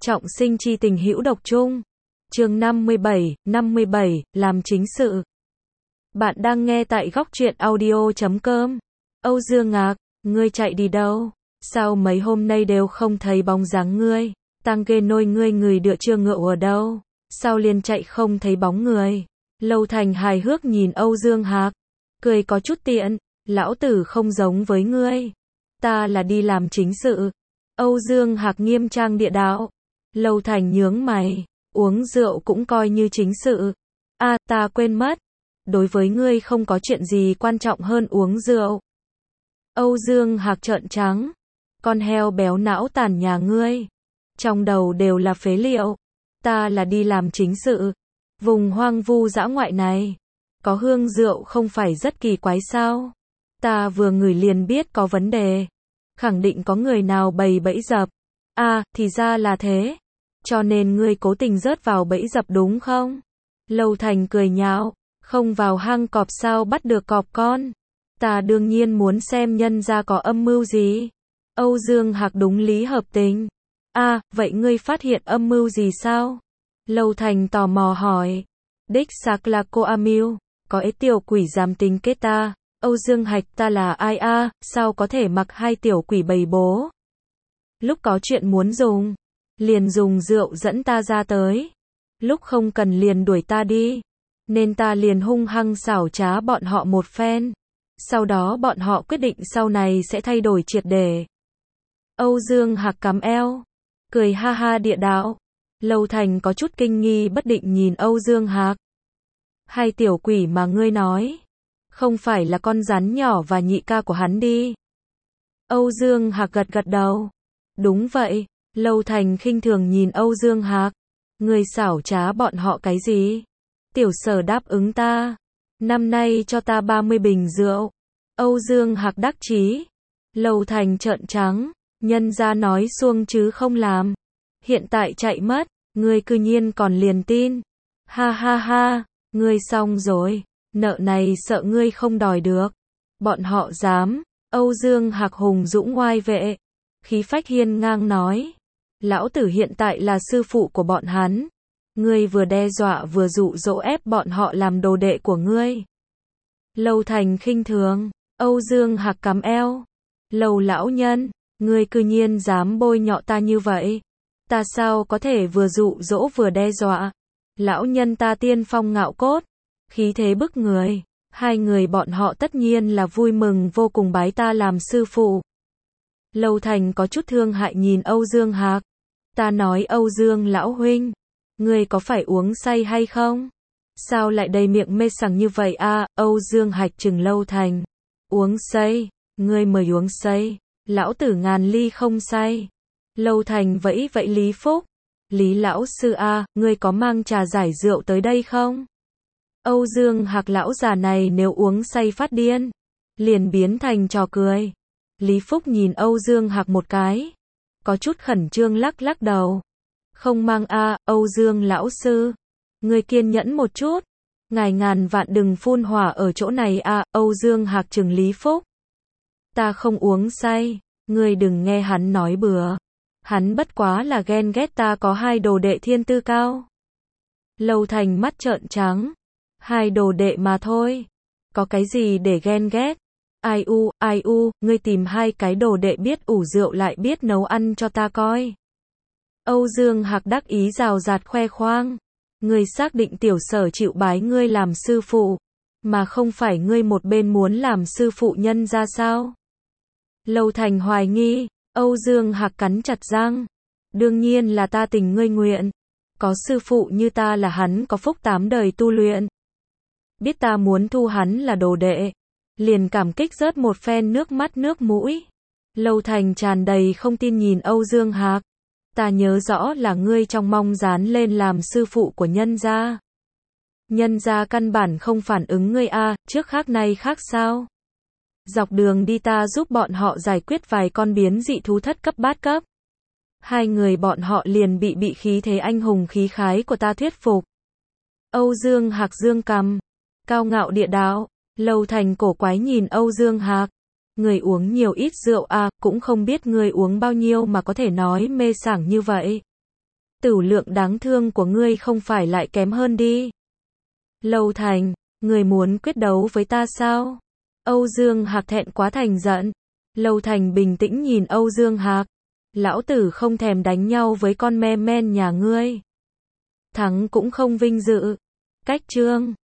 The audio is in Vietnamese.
Trọng sinh chi tình hữu độc chung. Chương 57, làm chính sự. Bạn đang nghe tại góc truyện audio.com. Âu Dương Ngạc, ngươi chạy đi đâu? Sao mấy hôm nay đều không thấy bóng dáng ngươi? Tăng ghê nôi ngươi người đựa chưa ngựa ở đâu? Sao liền chạy không thấy bóng người? Lâu Thành hài hước nhìn Âu Dương Hạc, cười có chút tiện, lão tử không giống với ngươi. Ta là đi làm chính sự. Âu Dương Hạc nghiêm trang địa đạo. Lâu Thành nhướng mày, uống rượu cũng coi như chính sự. À, ta quên mất. Đối với ngươi không có chuyện gì quan trọng hơn uống rượu. Âu Dương Hạc trợn trắng. Con heo béo não tàn nhà ngươi. Trong đầu đều là phế liệu. Ta là đi làm chính sự. Vùng hoang vu dã ngoại này. Có hương rượu không phải rất kỳ quái sao? Ta vừa ngửi liền biết có vấn đề. Khẳng định có người nào bày bẫy dập. À, thì ra là thế. Cho nên ngươi cố tình rớt vào bẫy dập đúng không? Lâu Thành cười nhạo. Không vào hang cọp sao bắt được cọp con? Ta đương nhiên muốn xem nhân gia có âm mưu gì. Âu Dương Hạc đúng lý hợp tình. À, vậy ngươi phát hiện âm mưu gì sao? Lâu Thành tò mò hỏi. Đích xác là cô Amiu. Có ế tiểu quỷ dám tính kết ta. Âu Dương Hạc, ta là ai a? Sao có thể mặc hai tiểu quỷ bầy bố? Lúc có chuyện muốn dùng, liền dùng rượu dẫn ta ra tới. Lúc không cần liền đuổi ta đi. Nên ta liền hung hăng xảo trá bọn họ một phen. Sau đó bọn họ quyết định sau này sẽ thay đổi triệt để. Âu Dương Hạc cắm eo, cười ha ha địa đạo. Lâu Thành có chút kinh nghi bất định nhìn Âu Dương Hạc. Hai tiểu quỷ mà ngươi nói, không phải là con rắn nhỏ và nhị ca của hắn đi. Âu Dương Hạc gật gật đầu. Đúng vậy. Lâu Thành khinh thường nhìn Âu Dương Hạc. Ngươi xảo trá bọn họ cái gì? Tiểu Sở đáp ứng ta. Năm nay cho ta 30 bình rượu. Âu Dương Hạc đắc chí. Lâu Thành trợn trắng. Nhân gia nói xuông chứ không làm. Hiện tại chạy mất. Ngươi cư nhiên còn liền tin. Ha ha ha. Ngươi xong rồi. Nợ này sợ ngươi không đòi được. Bọn họ dám. Âu Dương Hạc hùng dũng oai vệ. Khí phách hiên ngang nói. Lão tử hiện tại là sư phụ của bọn hắn. Ngươi vừa đe dọa vừa dụ dỗ ép bọn họ làm đồ đệ của ngươi. Lâu Thành khinh thường. Âu Dương Hạc cắm eo. Lâu lão nhân, ngươi cư nhiên dám bôi nhọ ta như vậy. Ta sao có thể vừa dụ dỗ vừa đe dọa. Lão nhân ta tiên phong ngạo cốt, khí thế bức người. Hai người bọn họ tất nhiên là vui mừng vô cùng bái ta làm sư phụ. Lâu Thành có chút thương hại nhìn Âu Dương Hạc. Ta nói Âu Dương lão huynh, ngươi có phải uống say hay không? Sao lại đầy miệng mê sảng như vậy a? Âu Dương Hạc trừng Lâu Thành. Uống say? Ngươi mới uống say. Lão tử ngàn ly không say. Lâu Thành vẫy vẫy Lý Phúc. Lý lão sư a, ngươi có mang trà giải rượu tới đây không? Âu Dương Hạc lão già này nếu uống say phát điên, liền biến thành trò cười. Lý Phúc nhìn Âu Dương Hạc một cái, có chút khẩn trương lắc lắc đầu. Không mang a, Âu Dương lão sư. Ngươi kiên nhẫn một chút. Ngài ngàn vạn đừng phun hỏa ở chỗ này a, Âu Dương Hạc trừng Lý Phúc. Ta không uống say, ngươi đừng nghe hắn nói bừa. Hắn bất quá là ghen ghét ta có hai đồ đệ thiên tư cao. Lâu Thành mắt trợn trắng. Hai đồ đệ mà thôi. Có cái gì để ghen ghét? Ai u, ngươi tìm hai cái đồ đệ biết ủ rượu lại biết nấu ăn cho ta coi. Âu Dương Hạc đắc ý rào rạt khoe khoang. Ngươi xác định Tiểu Sở chịu bái ngươi làm sư phụ, mà không phải ngươi một bên muốn làm sư phụ nhân ra sao? Lâu Thành hoài nghi. Âu Dương Hạc cắn chặt răng. Đương nhiên là ta tình ngươi nguyện. Có sư phụ như ta là hắn có phúc 8 đời tu luyện. Biết ta muốn thu hắn là đồ đệ, liền cảm kích rớt một phen nước mắt nước mũi. Lâu Thành tràn đầy không tin nhìn Âu Dương Hạc. Ta nhớ rõ là ngươi trong mong dán lên làm sư phụ của nhân gia. Nhân gia căn bản không phản ứng ngươi a, trước khác nay khác sao? Dọc đường đi ta giúp bọn họ giải quyết vài con biến dị thú thất cấp bát cấp. Hai người bọn họ liền bị khí thế anh hùng khí khái của ta thuyết phục. Âu Dương Hạc dương cằm, cao ngạo địa đạo. Lâu Thành cổ quái nhìn Âu Dương Hạc. Người uống nhiều ít rượu à, cũng không biết người uống bao nhiêu mà có thể nói mê sảng như vậy. Tửu Lượng đáng thương của ngươi không phải lại kém hơn đi. Lâu Thành, người muốn quyết đấu với ta sao? Âu Dương Hạc thẹn quá thành giận. Lâu Thành bình tĩnh nhìn Âu Dương Hạc. Lão tử không thèm đánh nhau với con me men nhà ngươi. Thắng cũng không vinh dự. Cách chương